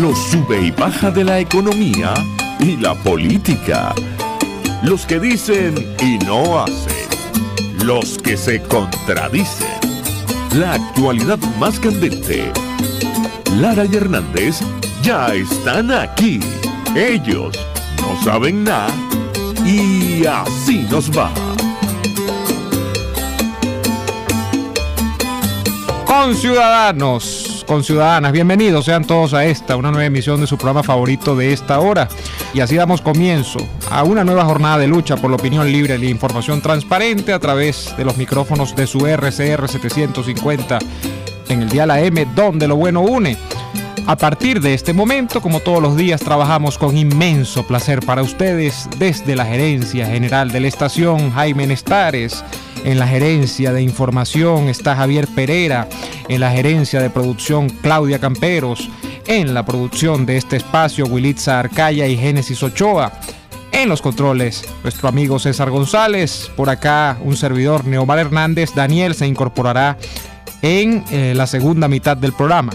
Los sube y baja de la economía y la política. Los que dicen y no hacen. Los que se contradicen. La actualidad más candente. Lara y Hernández ya están aquí. Ellos no saben nada y así nos va. Conciudadanas, bienvenidos sean todos a una nueva emisión de su programa favorito de esta hora. Y así damos comienzo a una nueva jornada de lucha por la opinión libre y la información transparente a través de los micrófonos de su RCR 750 en el dial AM, donde lo bueno une. A partir de este momento, como todos los días, trabajamos con inmenso placer para ustedes desde la gerencia general de la estación, Jaime Nestares. En la gerencia de información está Javier Pereira. En la gerencia de producción, Claudia Camperos. En la producción de este espacio, Wilitza Arcaya y Génesis Ochoa. En los controles, nuestro amigo César González. Por acá, un servidor, Neomar Hernández. Daniel se incorporará en la segunda mitad del programa.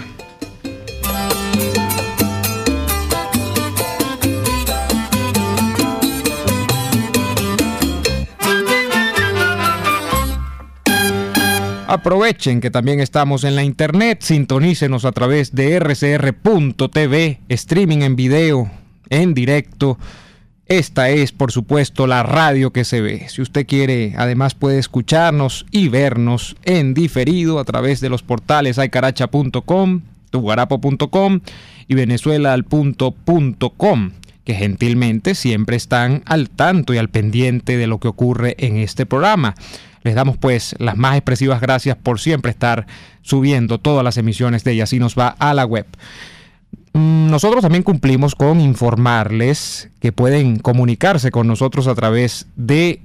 Aprovechen que también estamos en la internet, sintonícenos a través de rcr.tv, streaming en video, en directo. Esta es, por supuesto, la radio que se ve. Si usted quiere, además puede escucharnos y vernos en diferido a través de los portales aycaracha.com, tuguarapo.com y venezuelaal.com, que gentilmente siempre están al tanto y al pendiente de lo que ocurre en este programa. Les damos pues las más expresivas gracias por siempre estar subiendo todas las emisiones de Y Así Nos Va a la web. Nosotros también cumplimos con informarles que pueden comunicarse con nosotros a través de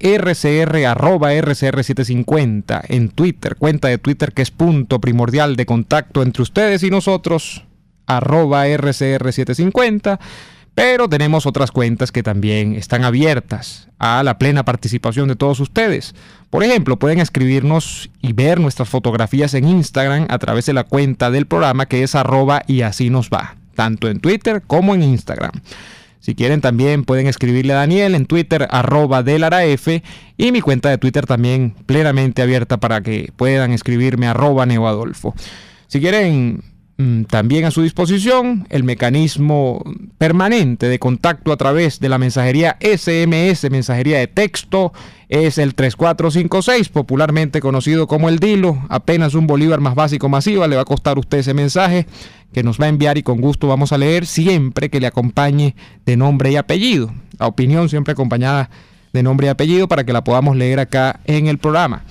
rcr750 en Twitter, cuenta de Twitter que es punto primordial de contacto entre ustedes y nosotros, @rcr750. Pero tenemos otras cuentas que también están abiertas a la plena participación de todos ustedes. Por ejemplo, pueden escribirnos y ver nuestras fotografías en Instagram a través de la cuenta del programa que es @y así nos va, tanto en Twitter como en Instagram. Si quieren también pueden escribirle a Daniel en Twitter @delaraf y mi cuenta de Twitter también plenamente abierta para que puedan escribirme @neoadolfo. Si quieren también a su disposición el mecanismo permanente de contacto a través de la mensajería SMS, mensajería de texto, es el 3456, popularmente conocido como el Dilo. Apenas un bolívar más básico masiva le va a costar a usted ese mensaje que nos va a enviar y con gusto vamos a leer, siempre que le acompañe de nombre y apellido. La opinión siempre acompañada de nombre y apellido para que la podamos leer acá en el programa.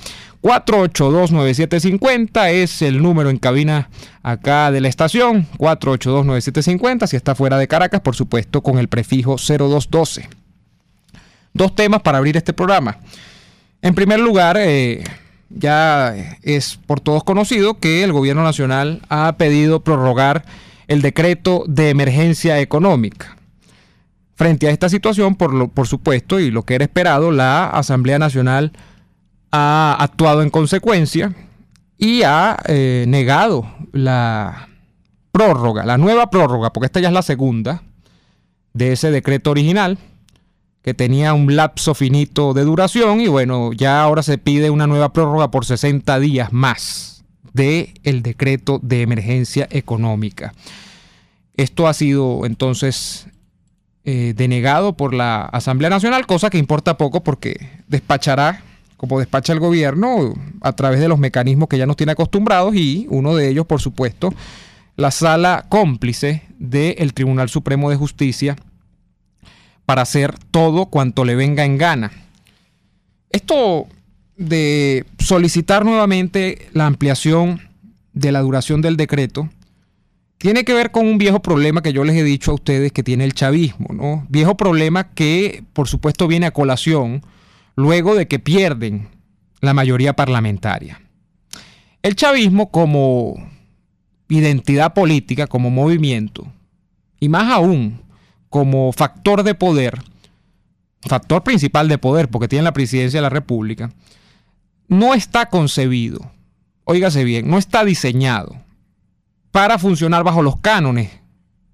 482-9750 es el número en cabina acá de la estación, 482-9750, si está fuera de Caracas, por supuesto, con el prefijo 0212. Dos temas para abrir este programa. En primer lugar, ya es por todos conocido que el gobierno nacional ha pedido prorrogar el decreto de emergencia económica. Frente a esta situación, por supuesto, y lo que era esperado, la Asamblea Nacional ha actuado en consecuencia y ha negado la prórroga, la nueva prórroga, porque esta ya es la segunda de ese decreto original que tenía un lapso finito de duración y bueno, ya ahora se pide una nueva prórroga por 60 días más del decreto de emergencia económica. Esto ha sido entonces denegado por la Asamblea Nacional, cosa que importa poco porque despachará, como despacha el gobierno, a través de los mecanismos que ya nos tiene acostumbrados y uno de ellos, por supuesto, la sala cómplice del Tribunal Supremo de Justicia para hacer todo cuanto le venga en gana. Esto de solicitar nuevamente la ampliación de la duración del decreto tiene que ver con un viejo problema que yo les he dicho a ustedes que tiene el chavismo, ¿no? Viejo problema que, por supuesto, viene a colación luego de que pierden la mayoría parlamentaria. El chavismo como identidad política, como movimiento, y más aún como factor de poder, factor principal de poder, porque tiene la presidencia de la República, no está concebido, óigase bien, no está diseñado para funcionar bajo los cánones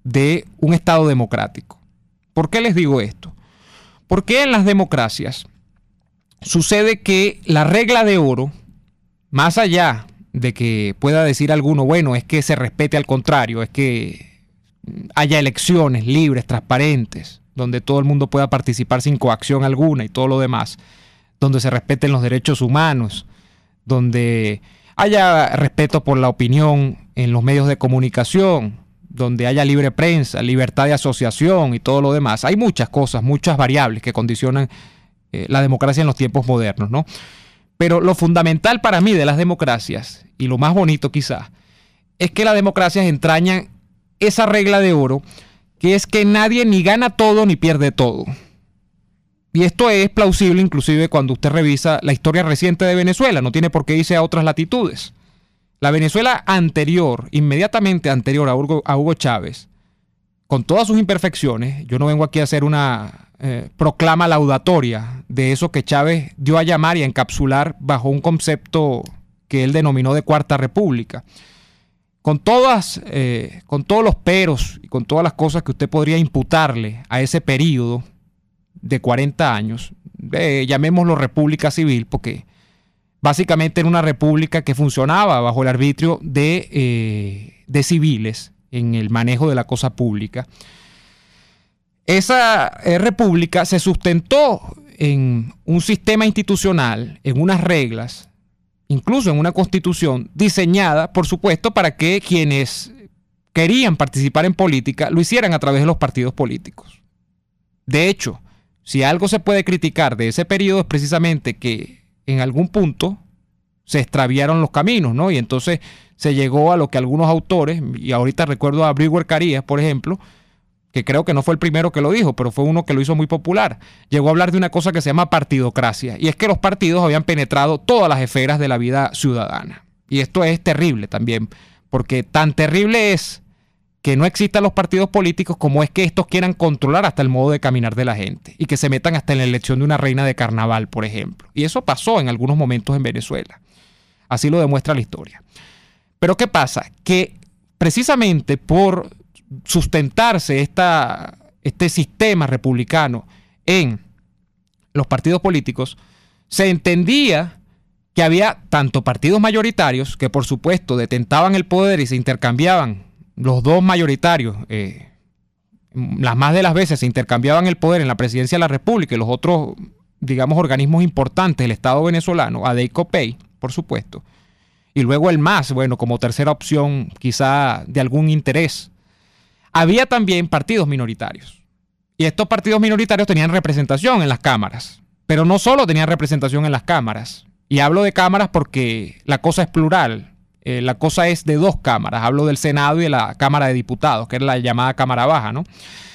de un Estado democrático. ¿Por qué les digo esto? Porque en las democracias sucede que la regla de oro, más allá de que pueda decir alguno, bueno, es que se respete al contrario, es que haya elecciones libres, transparentes, donde todo el mundo pueda participar sin coacción alguna y todo lo demás, donde se respeten los derechos humanos, donde haya respeto por la opinión en los medios de comunicación, donde haya libre prensa, libertad de asociación y todo lo demás. Hay muchas cosas, muchas variables que condicionan la democracia en los tiempos modernos, ¿no? Pero lo fundamental para mí de las democracias, y lo más bonito quizás, es que las democracias entrañan esa regla de oro, que es que nadie ni gana todo ni pierde todo. Y esto es plausible inclusive cuando usted revisa la historia reciente de Venezuela, no tiene por qué irse a otras latitudes. La Venezuela anterior, inmediatamente anterior a Hugo Chávez, con todas sus imperfecciones, yo no vengo aquí a hacer una proclama laudatoria de eso que Chávez dio a llamar y a encapsular bajo un concepto que él denominó de Cuarta República. Con todos los peros y con todas las cosas que usted podría imputarle a ese periodo de 40 años, llamémoslo república civil, porque básicamente era una república que funcionaba bajo el arbitrio de civiles en el manejo de la cosa pública. Esa república se sustentó en un sistema institucional, en unas reglas, incluso en una constitución diseñada, por supuesto, para que quienes querían participar en política lo hicieran a través de los partidos políticos. De hecho, si algo se puede criticar de ese periodo es precisamente que en algún punto se extraviaron los caminos, ¿no? Y entonces se llegó a lo que algunos autores, y ahorita recuerdo a Brewer Carías, por ejemplo, que creo que no fue el primero que lo dijo, pero fue uno que lo hizo muy popular, llegó a hablar de una cosa que se llama partidocracia, y es que los partidos habían penetrado todas las esferas de la vida ciudadana. Y esto es terrible también, porque tan terrible es que no existan los partidos políticos como es que estos quieran controlar hasta el modo de caminar de la gente y que se metan hasta en la elección de una reina de carnaval, por ejemplo. Y eso pasó en algunos momentos en Venezuela. Así lo demuestra la historia. Pero ¿qué pasa? Que precisamente por sustentarse este sistema republicano en los partidos políticos, se entendía que había tanto partidos mayoritarios que por supuesto detentaban el poder y se intercambiaban los dos mayoritarios, las más de las veces se intercambiaban el poder en la presidencia de la República y los otros, digamos, organismos importantes del Estado venezolano, ADEI, COPEI, por supuesto. Y luego el MAS, bueno, como tercera opción quizá de algún interés. Había también partidos minoritarios. Y estos partidos minoritarios tenían representación en las cámaras. Pero no solo tenían representación en las cámaras. Y hablo de cámaras porque la cosa es plural. La cosa es de dos cámaras. Hablo del Senado y de la Cámara de Diputados, que es la llamada Cámara Baja, ¿no?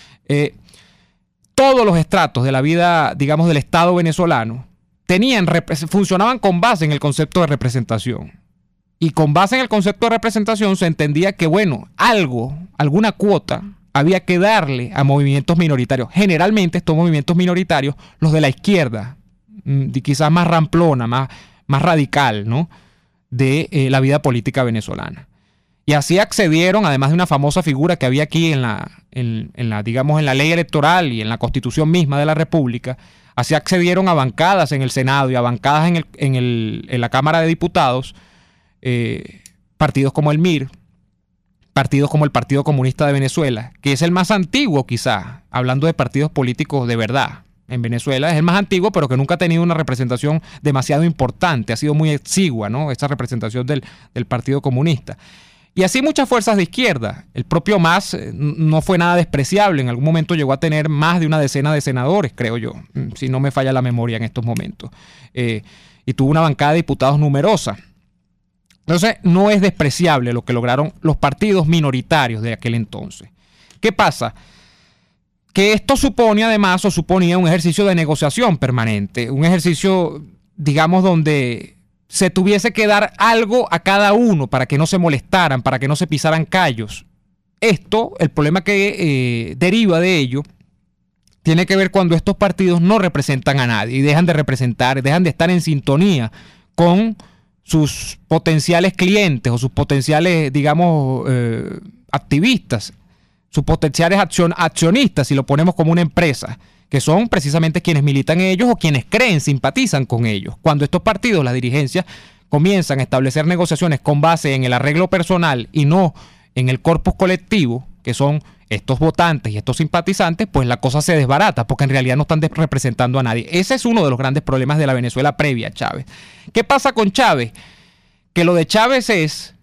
Todos los estratos de la vida, digamos, del Estado venezolano funcionaban con base en el concepto de representación. Y con base en el concepto de representación se entendía que, bueno, alguna cuota había que darle a movimientos minoritarios. Generalmente estos movimientos minoritarios, los de la izquierda, quizás más ramplona, más radical, ¿no?, de la vida política venezolana. Y así accedieron, además de una famosa figura que había aquí en la ley electoral y en la constitución misma de la República, así accedieron a bancadas en el Senado y a bancadas en la Cámara de Diputados, partidos como el MIR, partidos como el Partido Comunista de Venezuela, que es el más antiguo quizá, hablando de partidos políticos de verdad. En Venezuela es el más antiguo, pero que nunca ha tenido una representación demasiado importante, ha sido muy exigua, ¿no?, esa representación del Partido Comunista. Y así muchas fuerzas de izquierda. El propio MAS no fue nada despreciable, en algún momento llegó a tener más de una decena de senadores, creo yo, si no me falla la memoria en estos momentos. Y tuvo una bancada de diputados numerosa. Entonces, no es despreciable lo que lograron los partidos minoritarios de aquel entonces. ¿Qué pasa? Que esto supone además, o suponía, un ejercicio de negociación permanente, un ejercicio, digamos, donde se tuviese que dar algo a cada uno para que no se molestaran, para que no se pisaran callos. Esto, el problema que deriva de ello, tiene que ver cuando estos partidos no representan a nadie y dejan de representar, dejan de estar en sintonía con sus potenciales clientes o sus potenciales, digamos, activistas, sus potenciales accionistas, si lo ponemos como una empresa, que son precisamente quienes militan en ellos o quienes creen, simpatizan con ellos. Cuando estos partidos, las dirigencias, comienzan a establecer negociaciones con base en el arreglo personal y no en el corpus colectivo, que son estos votantes y estos simpatizantes, pues la cosa se desbarata, porque en realidad no están representando a nadie. Ese es uno de los grandes problemas de la Venezuela previa a Chávez. ¿Qué pasa con Chávez? Que lo de Chávez es,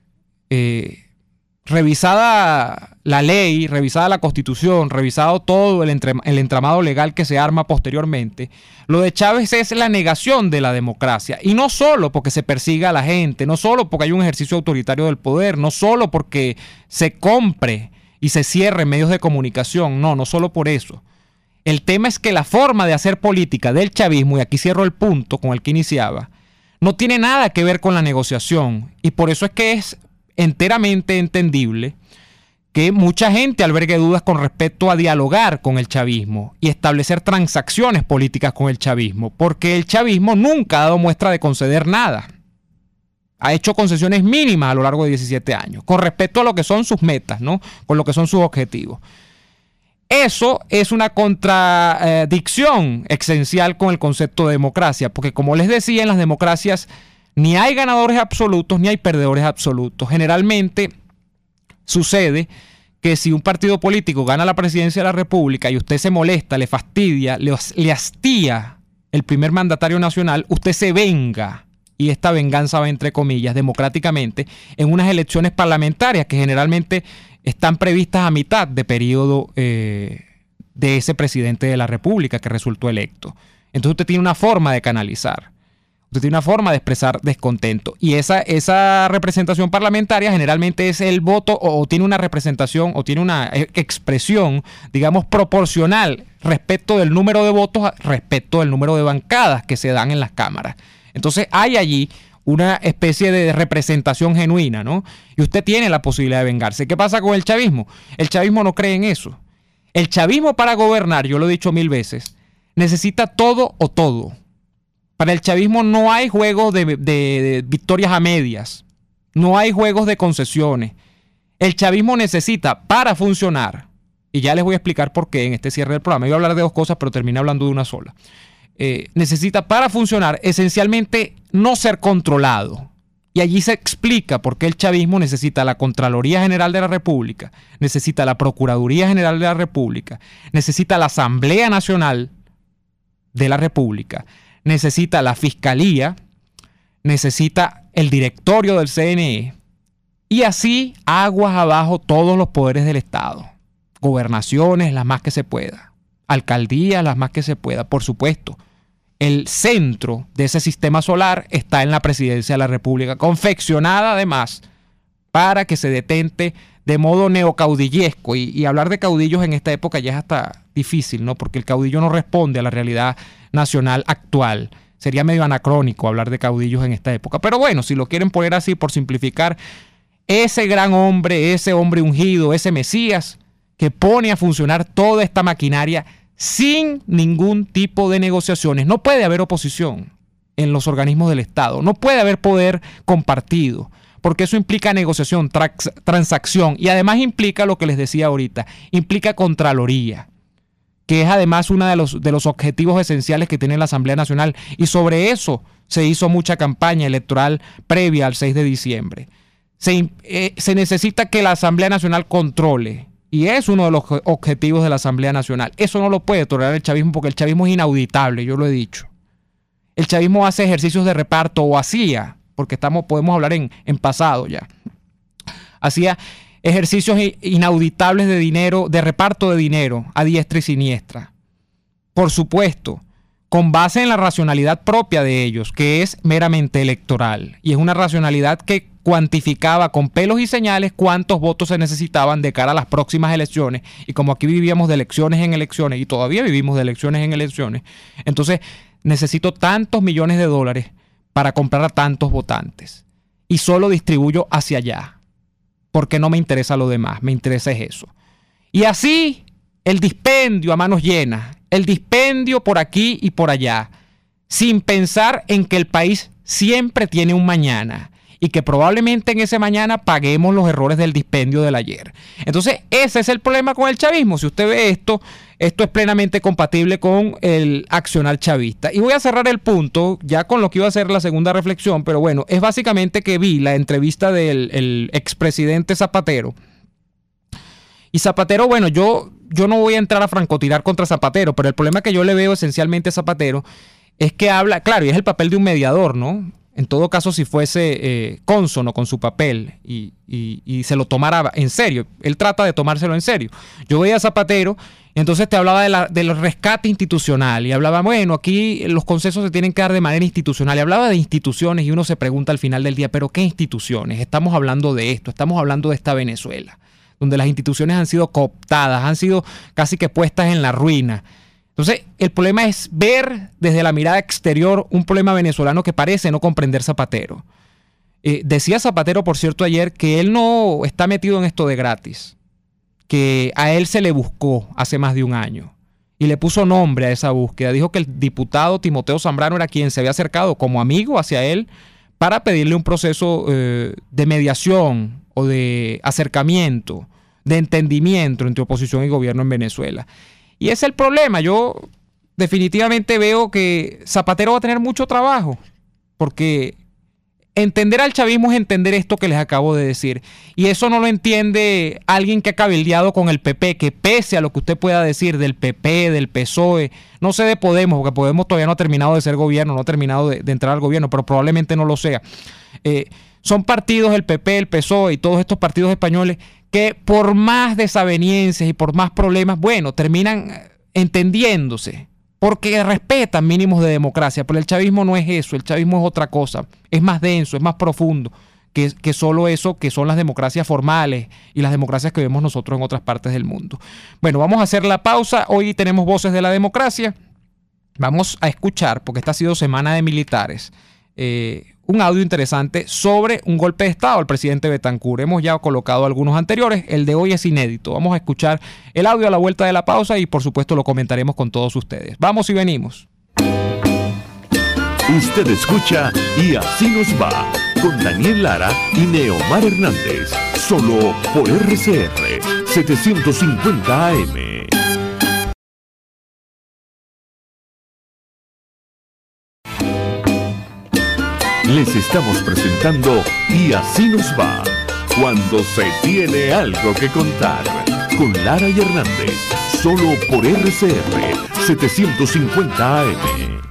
revisada la ley, revisada la Constitución, revisado todo el entramado legal que se arma posteriormente, lo de Chávez es la negación de la democracia. Y no solo porque se persiga a la gente, no solo porque hay un ejercicio autoritario del poder, no solo porque se compre y se cierre medios de comunicación, no solo por eso. El tema es que la forma de hacer política del chavismo, y aquí cierro el punto con el que iniciaba, no tiene nada que ver con la negociación, y por eso es que es enteramente entendible que mucha gente albergue dudas con respecto a dialogar con el chavismo y establecer transacciones políticas con el chavismo, porque el chavismo nunca ha dado muestra de conceder nada. Ha hecho concesiones mínimas a lo largo de 17 años con respecto a lo que son sus metas, ¿no? Con lo que son sus objetivos. Eso es una contradicción esencial con el concepto de democracia, porque como les decía, en las democracias ni hay ganadores absolutos ni hay perdedores absolutos. Generalmente sucede que si un partido político gana la presidencia de la República y usted se molesta, le fastidia, le hastía el primer mandatario nacional, usted se venga. Y esta venganza va, entre comillas, democráticamente, en unas elecciones parlamentarias que generalmente están previstas a mitad de periodo de ese presidente de la República que resultó electo. Entonces usted tiene una forma de canalizar, usted tiene una forma de expresar descontento. Y esa representación parlamentaria generalmente es el voto o tiene una representación o tiene una expresión, digamos, proporcional respecto del número de votos, respecto del número de bancadas que se dan en las cámaras. Entonces hay allí una especie de representación genuina, ¿no? Y usted tiene la posibilidad de vengarse. ¿Qué pasa con el chavismo? El chavismo no cree en eso. El chavismo para gobernar, yo lo he dicho 1000 veces, necesita todo o todo. Para el chavismo no hay juegos de victorias a medias. No hay juegos de concesiones. El chavismo necesita para funcionar, y ya les voy a explicar por qué en este cierre del programa. Iba a hablar de dos cosas, pero terminé hablando de una sola. Necesita para funcionar esencialmente no ser controlado. Y allí se explica por qué el chavismo necesita la Contraloría General de la República, necesita la Procuraduría General de la República, necesita la Asamblea Nacional de la República, necesita la Fiscalía, necesita el directorio del CNE y así aguas abajo todos los poderes del Estado. Gobernaciones, las más que se pueda. Alcaldías, las más que se pueda, por supuesto. El centro de ese sistema solar está en la presidencia de la República, confeccionada además para que se detente de modo neocaudillesco. Y hablar de caudillos en esta época ya es hasta difícil, ¿no? Porque el caudillo no responde a la realidad nacional actual. Sería medio anacrónico hablar de caudillos en esta época. Pero bueno, si lo quieren poner así por simplificar, ese gran hombre, ese hombre ungido, ese Mesías que pone a funcionar toda esta maquinaria sin ningún tipo de negociaciones. No puede haber oposición en los organismos del Estado. No puede haber poder compartido, porque eso implica negociación, transacción, y además implica lo que les decía ahorita, implica Contraloría, que es además uno de los objetivos esenciales que tiene la Asamblea Nacional, y sobre eso se hizo mucha campaña electoral previa al 6 de diciembre. Se necesita que la Asamblea Nacional controle, y es uno de los objetivos de la Asamblea Nacional. Eso no lo puede tolerar el chavismo, porque el chavismo es inauditable, yo lo he dicho. El chavismo hace ejercicios de reparto, o hacía, porque podemos hablar en pasado ya. Hacía ejercicios inauditables de dinero, de reparto de dinero a diestra y siniestra. Por supuesto, con base en la racionalidad propia de ellos, que es meramente electoral. Y es una racionalidad que cuantificaba con pelos y señales cuántos votos se necesitaban de cara a las próximas elecciones. Y como aquí vivíamos de elecciones en elecciones, y todavía vivimos de elecciones en elecciones, entonces necesito tantos millones de dólares para comprar a tantos votantes. Y solo distribuyo hacia allá, porque no me interesa lo demás, me interesa es eso. Y así el dispendio a manos llenas, el dispendio por aquí y por allá, sin pensar en que el país siempre tiene un mañana y que probablemente en ese mañana paguemos los errores del dispendio del ayer. Entonces, ese es el problema con el chavismo. Si usted ve esto es plenamente compatible con el accionar chavista. Y voy a cerrar el punto ya con lo que iba a ser la segunda reflexión, pero bueno, es básicamente que vi la entrevista del expresidente Zapatero. Y Zapatero, bueno, yo no voy a entrar a francotirar contra Zapatero, pero el problema que yo le veo esencialmente a Zapatero es que habla, claro, y es el papel de un mediador, ¿no? En todo caso, si fuese cónsono con su papel y se lo tomara en serio. Él trata de tomárselo en serio. Yo veía a Zapatero, entonces te hablaba del rescate institucional y hablaba, bueno, aquí los concesos se tienen que dar de manera institucional. Y hablaba de instituciones y uno se pregunta al final del día, ¿pero qué instituciones? Estamos hablando de esto, estamos hablando de esta Venezuela, donde las instituciones han sido cooptadas, han sido casi que puestas en la ruina. Entonces, el problema es ver desde la mirada exterior un problema venezolano que parece no comprender Zapatero. Decía Zapatero, por cierto, ayer que él no está metido en esto de gratis, que a él se le buscó hace más de un año y le puso nombre a esa búsqueda. Dijo que el diputado Timoteo Zambrano era quien se había acercado como amigo hacia él para pedirle un proceso de mediación o de acercamiento, de entendimiento entre oposición y gobierno en Venezuela. Y ese es el problema. Yo definitivamente veo que Zapatero va a tener mucho trabajo, porque entender al chavismo es entender esto que les acabo de decir. Y eso no lo entiende alguien que ha cabildeado con el PP, que pese a lo que usted pueda decir del PP, del PSOE, no sé de Podemos, porque Podemos todavía no ha terminado de ser gobierno, no ha terminado de entrar al gobierno, pero probablemente no lo sea. Son partidos, el PP, el PSOE y todos estos partidos españoles, que por más desavenencias y por más problemas, bueno, terminan entendiéndose, porque respetan mínimos de democracia. Pero el chavismo no es eso, el chavismo es otra cosa, es más denso, es más profundo que solo eso, que son las democracias formales y las democracias que vemos nosotros en otras partes del mundo. Bueno, vamos a hacer la pausa. Hoy tenemos Voces de la Democracia. Vamos a escuchar, porque esta ha sido semana de militares, un audio interesante sobre un golpe de Estado al presidente Betancur. Hemos ya colocado algunos anteriores, el de hoy es inédito. Vamos a escuchar el audio a la vuelta de la pausa y por supuesto lo comentaremos con todos ustedes. Vamos y venimos. Usted escucha Y Así Nos Va, con Daniel Lara y Neomar Hernández, solo por RCR 750 AM. Les estamos presentando Y Así Nos Va, cuando se tiene algo que contar, con Lara y Hernández, solo por RCR 750 AM.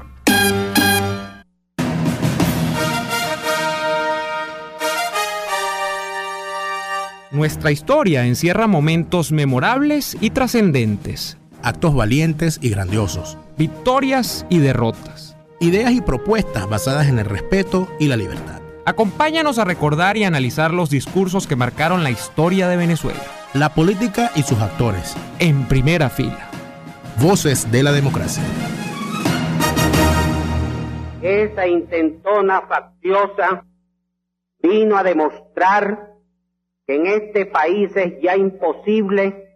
Nuestra historia encierra momentos memorables y trascendentes, actos valientes y grandiosos, victorias y derrotas, ideas y propuestas basadas en el respeto y la libertad. Acompáñanos a recordar y analizar los discursos que marcaron la historia de Venezuela, la política y sus actores, en primera fila. Voces de la Democracia. Esa intentona facciosa vino a demostrar que en este país es ya imposible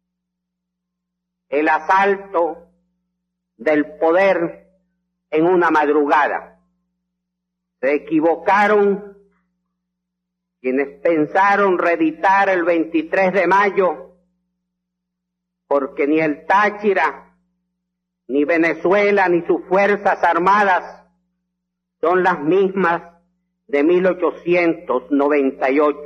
el asalto del poder en una madrugada. Se equivocaron quienes pensaron reeditar el 23 de mayo, porque ni el Táchira, ni Venezuela, ni sus fuerzas armadas son las mismas de 1898.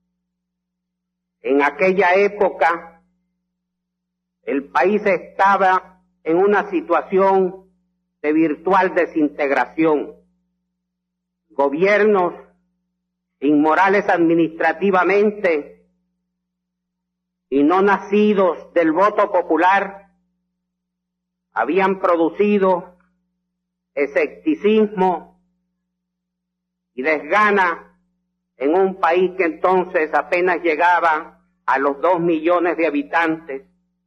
En aquella época, el país estaba en una situación de virtual desintegración. Gobiernos inmorales administrativamente y no nacidos del voto popular habían producido escepticismo y desgana en un país que entonces apenas llegaba a los 2 millones de habitantes,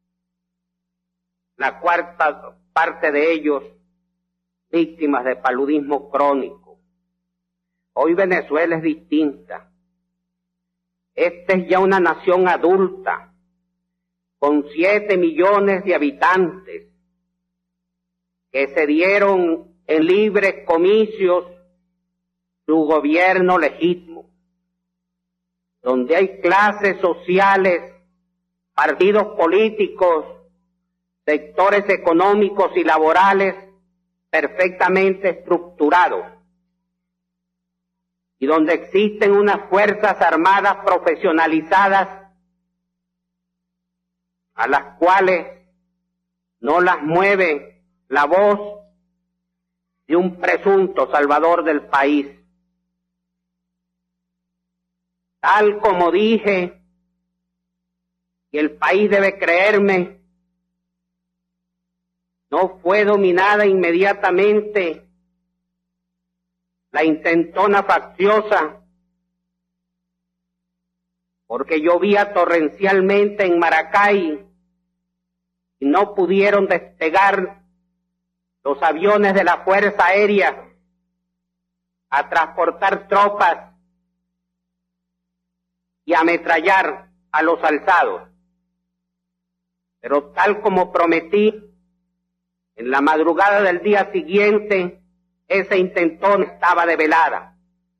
la cuarta parte de ellos víctimas de paludismo crónico. Hoy Venezuela es distinta. Esta es ya una nación adulta, con 7 millones de habitantes, que se dieron en libres comicios su gobierno legítimo, donde hay clases sociales, partidos políticos, sectores económicos y laborales perfectamente estructurados, y donde existen unas fuerzas armadas profesionalizadas a las cuales no las mueve la voz de un presunto salvador del país. Tal como dije, y el país debe creerme, no fue dominada inmediatamente la intentona facciosa, porque llovía torrencialmente en Maracay y no pudieron despegar los aviones de la Fuerza Aérea a transportar tropas y ametrallar a los alzados. Pero tal como prometí, en la madrugada del día siguiente, ese intentón estaba de velada.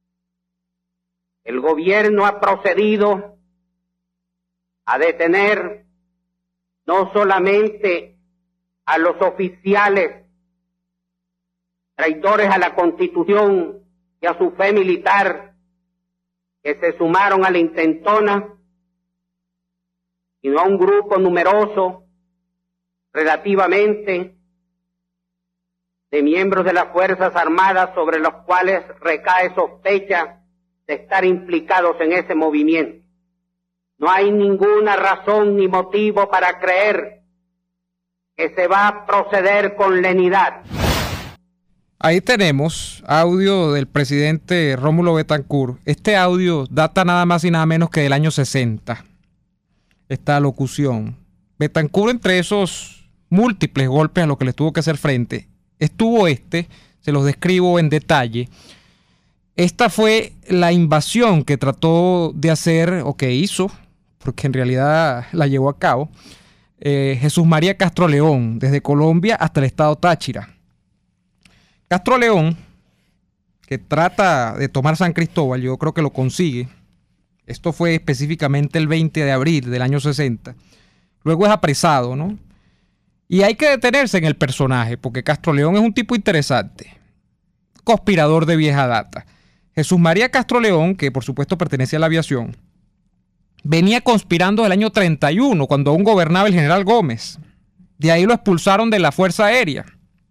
El gobierno ha procedido a detener no solamente a los oficiales traidores a la Constitución y a su fe militar que se sumaron a la intentona, sino a un grupo numeroso, relativamente, de miembros de las Fuerzas Armadas sobre los cuales recae sospecha de estar implicados en ese movimiento. No hay ninguna razón ni motivo para creer que se va a proceder con lenidad. Ahí tenemos audio del presidente Rómulo Betancourt. Este audio data nada más y nada menos que del año 60. Esta locución. Betancourt, entre esos múltiples golpes a los que les tuvo que hacer frente, estuvo se los describo en detalle. Esta fue la invasión que trató de hacer, o que hizo, porque en realidad la llevó a cabo, Jesús María Castro León, desde Colombia hasta el estado Táchira. Castro León, que trata de tomar San Cristóbal, yo creo que lo consigue. Esto fue específicamente el 20 de abril del año 60. Luego es apresado, ¿no? Y hay que detenerse en el personaje, porque Castro León es un tipo interesante. Conspirador de vieja data. Jesús María Castro León, que por supuesto pertenece a la aviación, venía conspirando del año 31, cuando aún gobernaba el general Gómez. De ahí lo expulsaron de la Fuerza Aérea.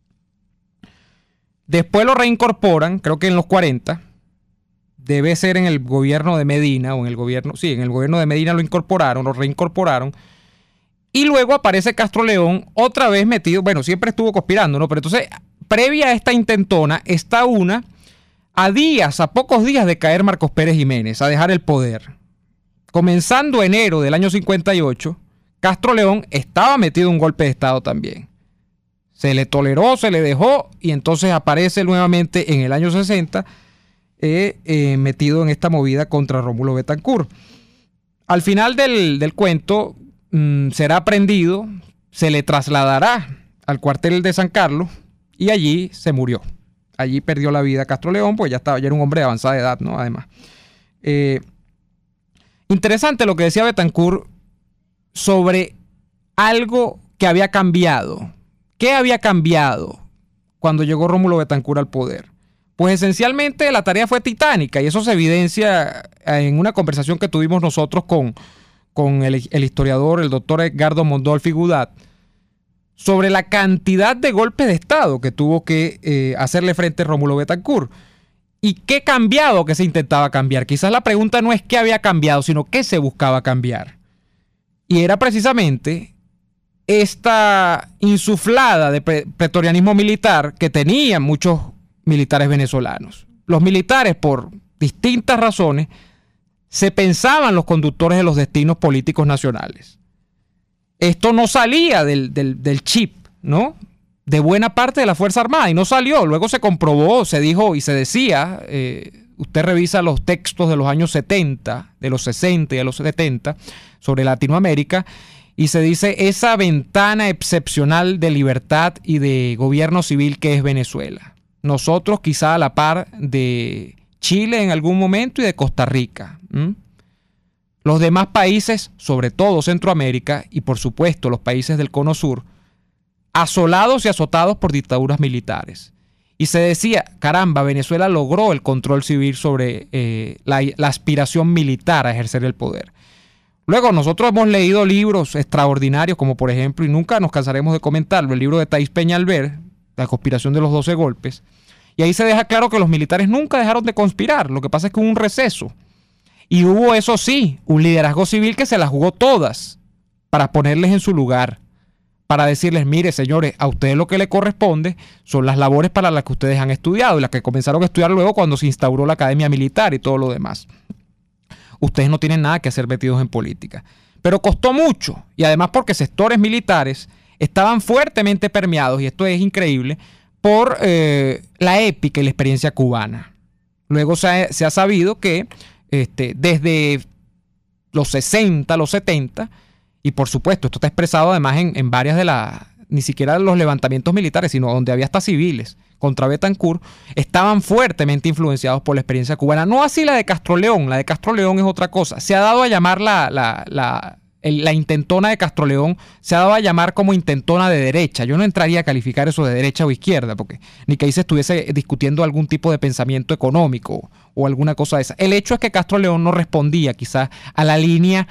Después lo reincorporan, creo que en los 40. Debe ser en el gobierno de Medina, o en el gobierno de Medina lo reincorporaron. Y luego aparece Castro León otra vez metido, bueno, siempre estuvo conspirando, ¿no? Pero entonces, previa a esta intentona, está a pocos días de caer Marcos Pérez Jiménez, a dejar el poder. Comenzando enero del año 58, Castro León estaba metido en un golpe de Estado también. Se le toleró, se le dejó, y entonces aparece nuevamente en el año 60, metido en esta movida contra Rómulo Betancourt. Al final del cuento, será aprehendido, se le trasladará al cuartel de San Carlos, y allí se murió. Allí perdió la vida Castro León, pues ya era un hombre de avanzada edad, ¿no? Además. Interesante lo que decía Betancourt sobre algo que había cambiado. ¿Qué había cambiado cuando llegó Rómulo Betancourt al poder? Pues esencialmente la tarea fue titánica, y eso se evidencia en una conversación que tuvimos nosotros con el historiador, el doctor Edgardo Mondolfi Gudat, sobre la cantidad de golpes de Estado que tuvo que hacerle frente a Rómulo Betancourt. ¿Y qué cambiado que se intentaba cambiar? Quizás la pregunta no es qué había cambiado, sino qué se buscaba cambiar. Y era precisamente esta insuflada de pretorianismo militar que tenían muchos militares venezolanos. Los militares, por distintas razones, se pensaban los conductores de los destinos políticos nacionales. Esto no salía del chip, ¿no?, de buena parte de la Fuerza Armada, y no salió. Luego se comprobó, se dijo y se decía, usted revisa los textos de los años 70, de los 60 y de los 70 sobre Latinoamérica, y se dice esa ventana excepcional de libertad y de gobierno civil que es Venezuela. Nosotros, quizá a la par de Chile en algún momento y de Costa Rica. Los demás países, sobre todo Centroamérica y por supuesto los países del Cono Sur, asolados y azotados por dictaduras militares. Y se decía, caramba, Venezuela logró el control civil sobre la aspiración militar a ejercer el poder. Luego nosotros hemos leído libros extraordinarios, como por ejemplo, y nunca nos cansaremos de comentarlo, el libro de Thais Peñalver, La conspiración de los 12 golpes, y ahí se deja claro que los militares nunca dejaron de conspirar, lo que pasa es que hubo un receso. Y hubo, eso sí, un liderazgo civil que se las jugó todas para ponerles en su lugar, para decirles, mire señores, a ustedes lo que le corresponde son las labores para las que ustedes han estudiado y las que comenzaron a estudiar luego cuando se instauró la academia militar y todo lo demás. Ustedes no tienen nada que hacer metidos en política. Pero costó mucho, y además porque sectores militares estaban fuertemente permeados, y esto es increíble, por la épica y la experiencia cubana. Luego se ha sabido que desde los 60, los 70, y por supuesto esto está expresado además en varias de ni siquiera los levantamientos militares, sino donde había hasta civiles contra Betancur, estaban fuertemente influenciados por la experiencia cubana. No así la de Castro León. La de Castro León es otra cosa. Se ha dado a llamar la intentona de Castro León, se ha dado a llamar como intentona de derecha. Yo no entraría a calificar eso de derecha o izquierda, porque ni que ahí se estuviese discutiendo algún tipo de pensamiento económico o alguna cosa de esa. El hecho es que Castro León no respondía quizás a la línea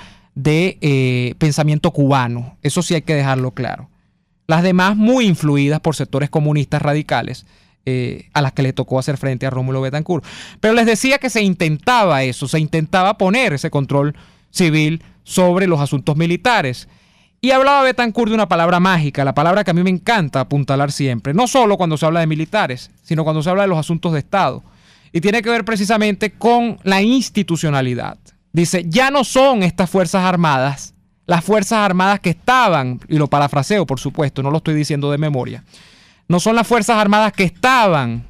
de pensamiento cubano. Eso sí hay que dejarlo claro. Las demás muy influidas por sectores comunistas radicales, a las que le tocó hacer frente a Rómulo Betancourt. Pero les decía que se intentaba eso, se intentaba poner ese control civil sobre los asuntos militares. Y hablaba Betancourt de una palabra mágica, la palabra que a mí me encanta apuntalar siempre, no solo cuando se habla de militares, sino cuando se habla de los asuntos de Estado. Y tiene que ver precisamente con la institucionalidad. Dice, ya no son estas Fuerzas Armadas, las Fuerzas Armadas que estaban, y lo parafraseo por supuesto, no lo estoy diciendo de memoria, no son las Fuerzas Armadas que estaban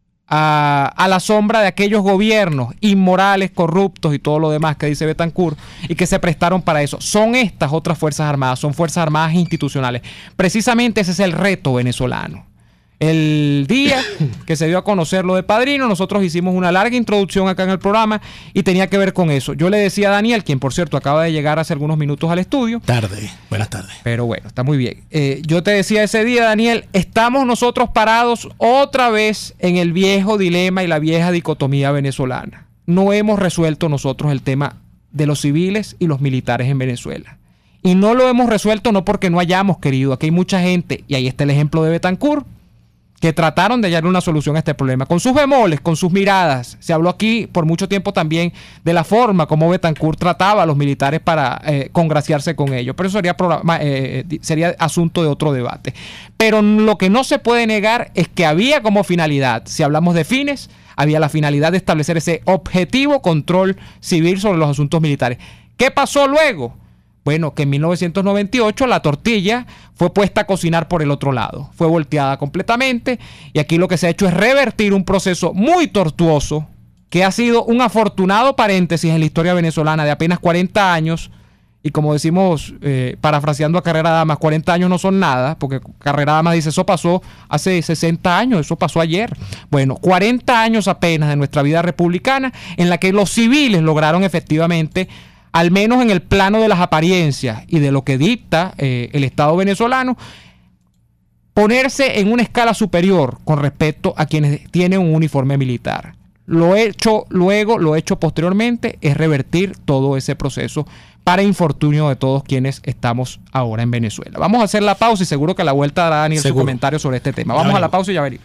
a la sombra de aquellos gobiernos inmorales, corruptos y todo lo demás que dice Betancourt y que se prestaron para eso. Son estas otras Fuerzas Armadas, son Fuerzas Armadas institucionales. Precisamente ese es el reto venezolano. El día que se dio a conocer lo de Padrino, nosotros hicimos una larga introducción acá en el programa y tenía que ver con eso. Yo le decía a Daniel, quien por cierto acaba de llegar hace algunos minutos al estudio. Buenas tardes. Pero bueno, está muy bien. Yo te decía ese día, Daniel, estamos nosotros parados otra vez en el viejo dilema y la vieja dicotomía venezolana. No hemos resuelto nosotros el tema de los civiles y los militares en Venezuela. Y no lo hemos resuelto no porque no hayamos querido. Aquí hay mucha gente, y ahí está el ejemplo de Betancourt, que trataron de hallar una solución a este problema, con sus bemoles, con sus miradas. Se habló aquí por mucho tiempo también de la forma como Betancourt trataba a los militares para congraciarse con ellos, pero eso sería asunto de otro debate. Pero lo que no se puede negar es que había como finalidad, si hablamos de fines, había la finalidad de establecer ese objetivo control civil sobre los asuntos militares. ¿Qué pasó luego? Bueno, que en 1998 la tortilla fue puesta a cocinar por el otro lado. Fue volteada completamente y aquí lo que se ha hecho es revertir un proceso muy tortuoso que ha sido un afortunado paréntesis en la historia venezolana de apenas 40 años. Y como decimos, parafraseando a Carrera Damas, 40 años no son nada, porque Carrera Damas dice, eso pasó hace 60 años, eso pasó ayer. Bueno, 40 años apenas de nuestra vida republicana en la que los civiles lograron efectivamente, al menos en el plano de las apariencias y de lo que dicta el Estado venezolano, ponerse en una escala superior con respecto a quienes tienen un uniforme militar. Lo hecho luego, lo hecho posteriormente, es revertir todo ese proceso para infortunio de todos quienes estamos ahora en Venezuela. Vamos a hacer la pausa y seguro que a la vuelta dará Daniel su comentario sobre este tema. Vamos a la pausa y ya veremos.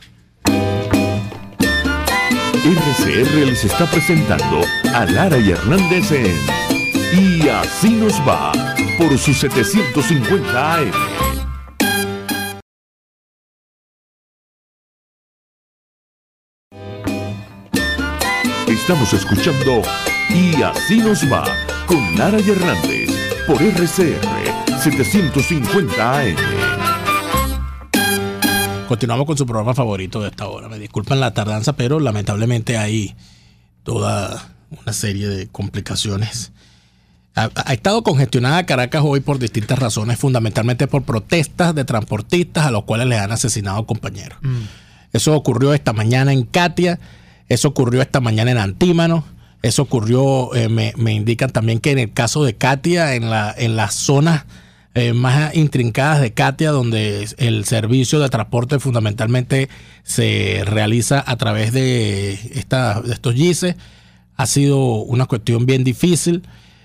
RCR les está presentando a Lara y Hernández en Y Así Nos Va por su 750 AM. Estamos escuchando Y Así Nos Va con Lara y Hernández por RCR 750 AM. Continuamos con su programa favorito de esta hora. Me disculpan la tardanza, pero lamentablemente hay toda una serie de complicaciones. Ha estado congestionada Caracas hoy por distintas razones, fundamentalmente por protestas de transportistas a los cuales les han asesinado compañeros. Eso ocurrió esta mañana en Catia. Eso ocurrió esta mañana en Antímano. Eso ocurrió, me indican también que en el caso de Katia, en las zonas más intrincadas de Katia, donde el servicio de transporte fundamentalmente se realiza a través de estos GICES, ha sido una cuestión bien difícil.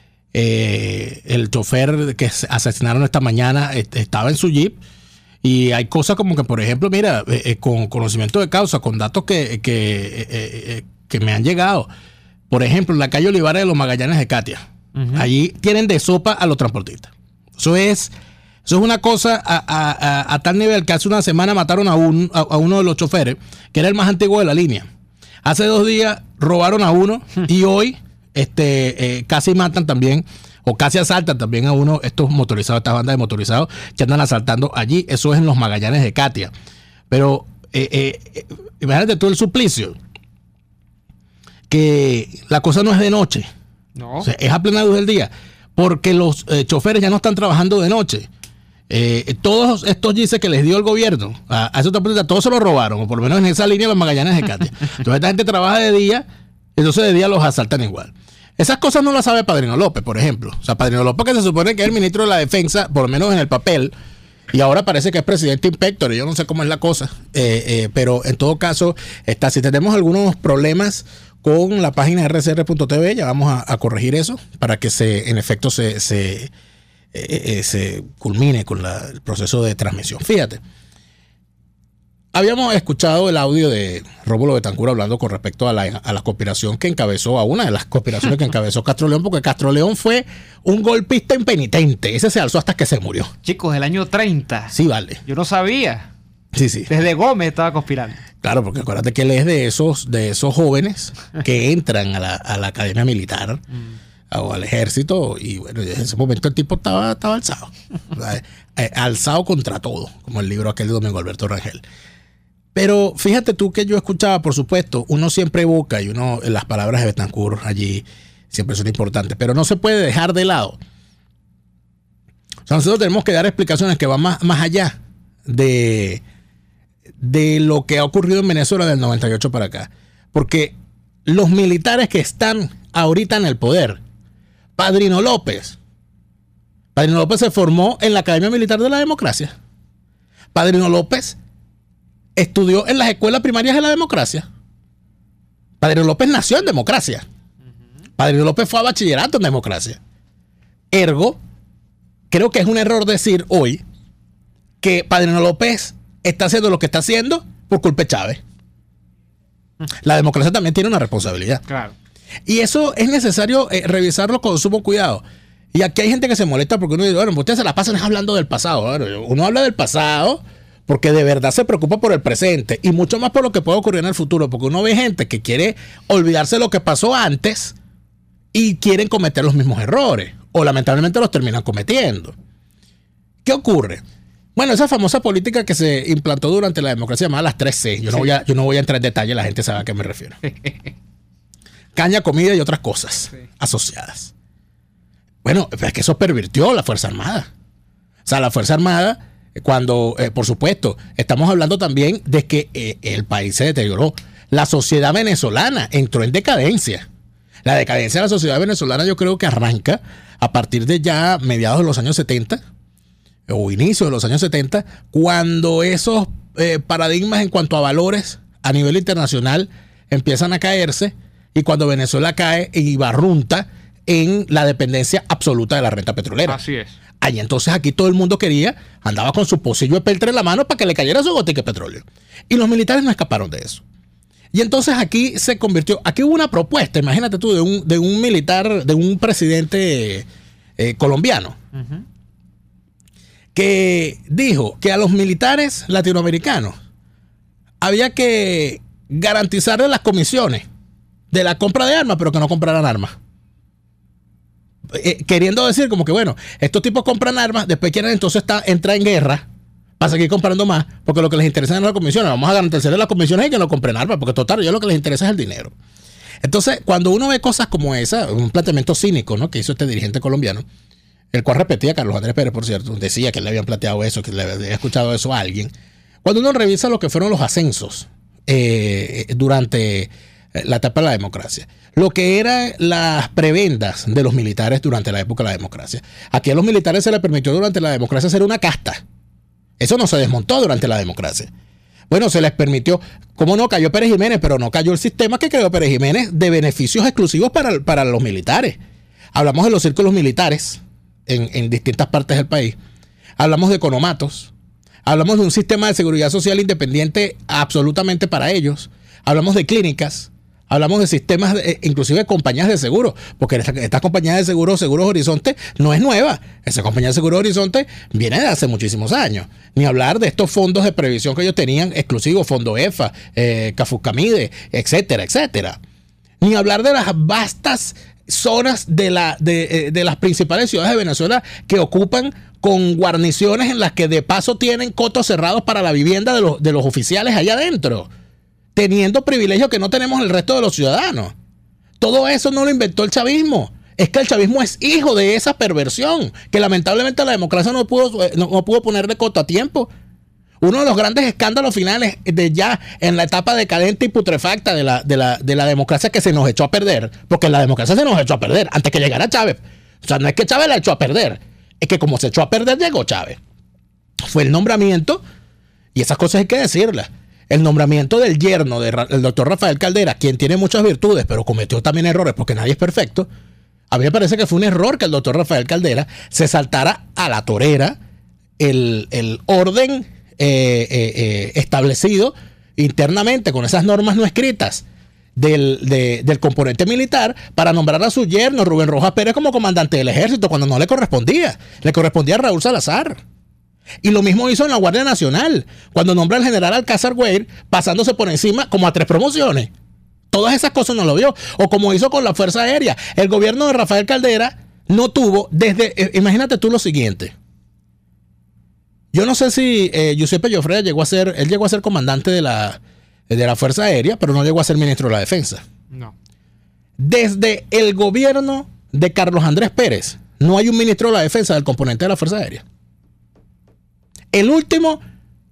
El chofer que asesinaron esta mañana estaba en su jeep. Y hay cosas como que, por ejemplo, mira, con conocimiento de causa, con datos que me han llegado. Por ejemplo, en la calle Olivares de los Magallanes de Katia. Allí tienen de sopa a los transportistas. Eso es una cosa a tal nivel que hace una semana mataron a uno de los choferes, que era el más antiguo de la línea. Hace 2 días robaron a uno y hoy casi matan también, o casi asaltan también a uno, estos motorizados, estas bandas de motorizados que andan asaltando allí. Eso es en los Magallanes de Katia. Pero imagínate tú el suplicio, que la cosa no es de noche. No. O sea, es a plena luz del día, porque los choferes ya no están trabajando de noche. Todos estos GICES que les dio el gobierno a esos transportistas, todos se los robaron, o por lo menos en esa línea de los Magallanes de Katia. Entonces esta gente trabaja de día, entonces de día los asaltan igual. Esas cosas no las sabe Padrino López, por ejemplo. O sea, Padrino López, que se supone que es el ministro de la Defensa, por lo menos en el papel, y ahora parece que es presidente inspector, y yo no sé cómo es la cosa, pero en todo caso, si tenemos algunos problemas con la página rcr.tv, ya vamos a corregir eso para que en efecto se culmine con el proceso de transmisión. Fíjate, habíamos escuchado el audio de Rómulo Betancourt hablando con respecto a la conspiración que encabezó, a una de las conspiraciones que encabezó Castro León, porque Castro León fue un golpista impenitente. Ese se alzó hasta que se murió. Chicos, del año 30. Sí, vale. Yo no sabía. Sí. Desde Gómez estaba conspirando. Claro, porque acuérdate que él es de esos jóvenes que entran a la academia militar o al ejército, y bueno, en ese momento el tipo estaba alzado. Alzado contra todo, como el libro aquel de Domingo Alberto Rangel. Pero fíjate tú que yo escuchaba, por supuesto, uno siempre evoca, y las palabras de Betancourt allí siempre son importantes, pero no se puede dejar de lado. O sea, nosotros tenemos que dar explicaciones que van más allá de lo que ha ocurrido en Venezuela del 98 para acá. Porque los militares que están ahorita en el poder, Padrino López se formó en la Academia Militar de la Democracia. Padrino López estudió en las escuelas primarias de la democracia. Padrino López nació en democracia. Padrino López fue a bachillerato en democracia. Ergo, creo que es un error decir hoy que Padrino López está haciendo lo que está haciendo por culpa de Chávez. La democracia también tiene una responsabilidad. Claro. Y eso es necesario revisarlo con sumo cuidado. Y aquí hay gente que se molesta porque uno dice, bueno, ustedes se la pasan hablando del pasado. Bueno, uno habla del pasado porque de verdad se preocupa por el presente y mucho más por lo que puede ocurrir en el futuro, porque uno ve gente que quiere olvidarse de lo que pasó antes y quieren cometer los mismos errores, o lamentablemente los terminan cometiendo. ¿Qué ocurre? Bueno, esa famosa política que se implantó durante la democracia llamada las 3C, yo no voy a entrar en detalle, la gente sabe a qué me refiero. Caña, comida y otras cosas asociadas. Bueno, es que eso pervirtió la Fuerza Armada. O sea, la Fuerza Armada, cuando, por supuesto, estamos hablando también de que el país se deterioró. La sociedad venezolana entró en decadencia. La decadencia de la sociedad venezolana yo creo que arranca a partir de ya mediados de los años 70 o inicio de los años 70, cuando esos paradigmas en cuanto a valores a nivel internacional empiezan a caerse y cuando Venezuela cae y barrunta en la dependencia absoluta de la renta petrolera. Así es. Ahí entonces aquí todo el mundo andaba con su pocillo de peltre en la mano para que le cayera su gotica de petróleo. Y los militares no escaparon de eso. Y entonces aquí hubo una propuesta, imagínate tú, de un militar, de un presidente colombiano, que dijo que a los militares latinoamericanos había que garantizarles las comisiones de la compra de armas, pero que no compraran armas. Queriendo decir como que, bueno, estos tipos compran armas, después quieren entonces entrar en guerra para seguir comprando más, porque lo que les interesa es las comisiones. Vamos a garantizarles las comisiones y que no compren armas, porque total, yo lo que les interesa es el dinero. Entonces, cuando uno ve cosas como esa, un planteamiento cínico, ¿no?, que hizo este dirigente colombiano, el cual repetía Carlos Andrés Pérez, por cierto, decía que le habían planteado eso, que le había escuchado eso a alguien. Cuando uno revisa lo que fueron los ascensos durante la etapa de la democracia. Lo que eran las prebendas de los militares durante la época de la democracia. Aquí a los militares se les permitió durante la democracia ser una casta. Eso no se desmontó durante la democracia. Bueno, se les permitió, ¿cómo no? Cayó Pérez Jiménez, pero no cayó el sistema que creó Pérez Jiménez de beneficios exclusivos para los militares. Hablamos de los círculos militares en distintas partes del país. Hablamos de economatos. Hablamos de un sistema de seguridad social independiente absolutamente para ellos. Hablamos de clínicas. Hablamos de sistemas, inclusive de compañías de seguro, porque esta compañía de seguros Horizonte, no es nueva. Esa compañía de Seguros Horizonte viene de hace muchísimos años. Ni hablar de estos fondos de previsión que ellos tenían, exclusivos, Fondo EFA, Cafuscamide, etcétera, etcétera. Ni hablar de las vastas zonas de las principales ciudades de Venezuela que ocupan con guarniciones en las que de paso tienen cotos cerrados para la vivienda de los oficiales allá adentro, teniendo privilegios que no tenemos el resto de los ciudadanos. Todo eso no lo inventó el chavismo. Es que el chavismo es hijo de esa perversión, que lamentablemente la democracia no pudo ponerle coto a tiempo. Uno de los grandes escándalos finales de ya en la etapa decadente y putrefacta de la democracia que se nos echó a perder, porque la democracia se nos echó a perder antes que llegara Chávez. O sea, no es que Chávez la echó a perder, es que como se echó a perder llegó Chávez. Fue el nombramiento, y esas cosas hay que decirlas. El nombramiento del yerno del doctor Rafael Caldera, quien tiene muchas virtudes, pero cometió también errores porque nadie es perfecto. A mí me parece que fue un error que el doctor Rafael Caldera se saltara a la torera el orden establecido internamente con esas normas no escritas del componente militar para nombrar a su yerno, Rubén Rojas Pérez, como comandante del ejército cuando no le correspondía. Le correspondía a Raúl Salazar. Y lo mismo hizo en la Guardia Nacional, cuando nombra al general Alcázar Güell, pasándose por encima como a 3 promociones. Todas esas cosas no lo vio. O como hizo con la Fuerza Aérea. El gobierno de Rafael Caldera no tuvo imagínate tú lo siguiente. Yo no sé si Giuseppe Gioffre llegó a ser comandante de la Fuerza Aérea, pero no llegó a ser ministro de la Defensa. No. Desde el gobierno de Carlos Andrés Pérez, no hay un ministro de la Defensa del componente de la Fuerza Aérea. El último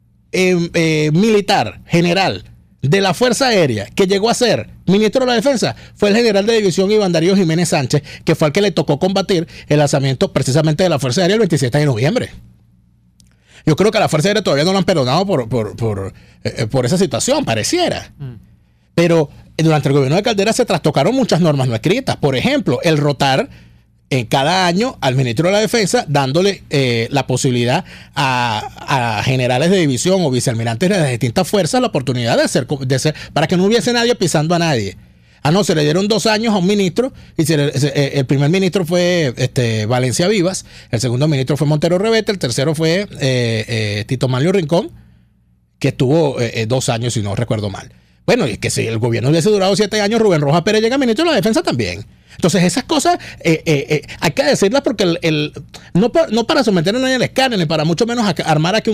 militar general de la Fuerza Aérea que llegó a ser ministro de la Defensa fue el general de división Iván Darío Jiménez Sánchez, que fue el que le tocó combatir el lanzamiento precisamente de la Fuerza Aérea el 27 de noviembre. Yo creo que a la Fuerza Aérea todavía no lo han perdonado por esa situación, pareciera. Pero durante el gobierno de Caldera se trastocaron muchas normas no escritas. Por ejemplo, el rotar cada año al ministro de la Defensa, dándole la posibilidad a generales de división o vicealmirantes de las distintas fuerzas la oportunidad de ser para que no hubiese nadie pisando a nadie. No, se le dieron 2 años a un ministro y el primer ministro fue Valencia Vivas, el segundo ministro fue Montero Rebete, el tercero fue Tito Manlio Rincón, que estuvo 2 años si no recuerdo mal. Bueno, y que si el gobierno hubiese durado 7 años, Rubén Rojas Pérez llega ministro de la Defensa también. Entonces esas cosas hay que decirlas porque no para someter a nadie al escáner, ni para mucho menos armar aquí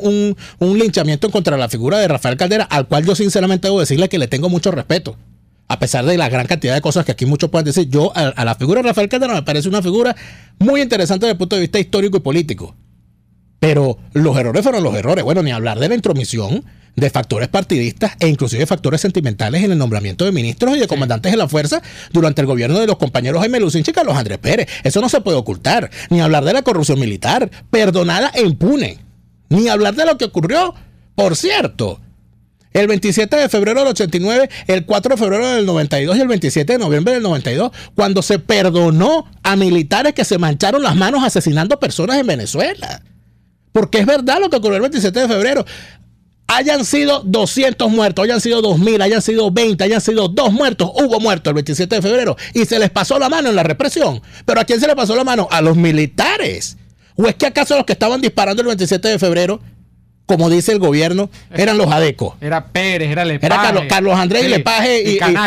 un linchamiento en contra de la figura de Rafael Caldera, al cual yo sinceramente debo decirle que le tengo mucho respeto. A pesar de la gran cantidad de cosas que aquí muchos pueden decir, yo a la figura de Rafael Caldera me parece una figura muy interesante desde el punto de vista histórico y político. Pero los errores fueron los errores. Bueno, ni hablar de la intromisión de factores partidistas e inclusive factores sentimentales en el nombramiento de ministros y de comandantes de la fuerza durante el gobierno de los compañeros Jaime Lucinchi y Carlos Andrés Pérez. Eso no se puede ocultar. Ni hablar de la corrupción militar, perdonada e impune. Ni hablar de lo que ocurrió, por cierto, el 27 de febrero del 89, el 4 de febrero del 92 y el 27 de noviembre del 92, cuando se perdonó a militares que se mancharon las manos asesinando personas en Venezuela. Porque es verdad lo que ocurrió el 27 de febrero. Hayan sido 200 muertos, hayan sido 2000, hayan sido 20, hayan sido 2 muertos, hubo muertos el 27 de febrero y se les pasó la mano en la represión. ¿Pero a quién se le pasó la mano? A los militares. ¿O es que acaso los que estaban disparando el 27 de febrero, como dice el gobierno, eran los adecos? Era Pérez, era Lepage. Era Carlos Andrés, sí, Lepage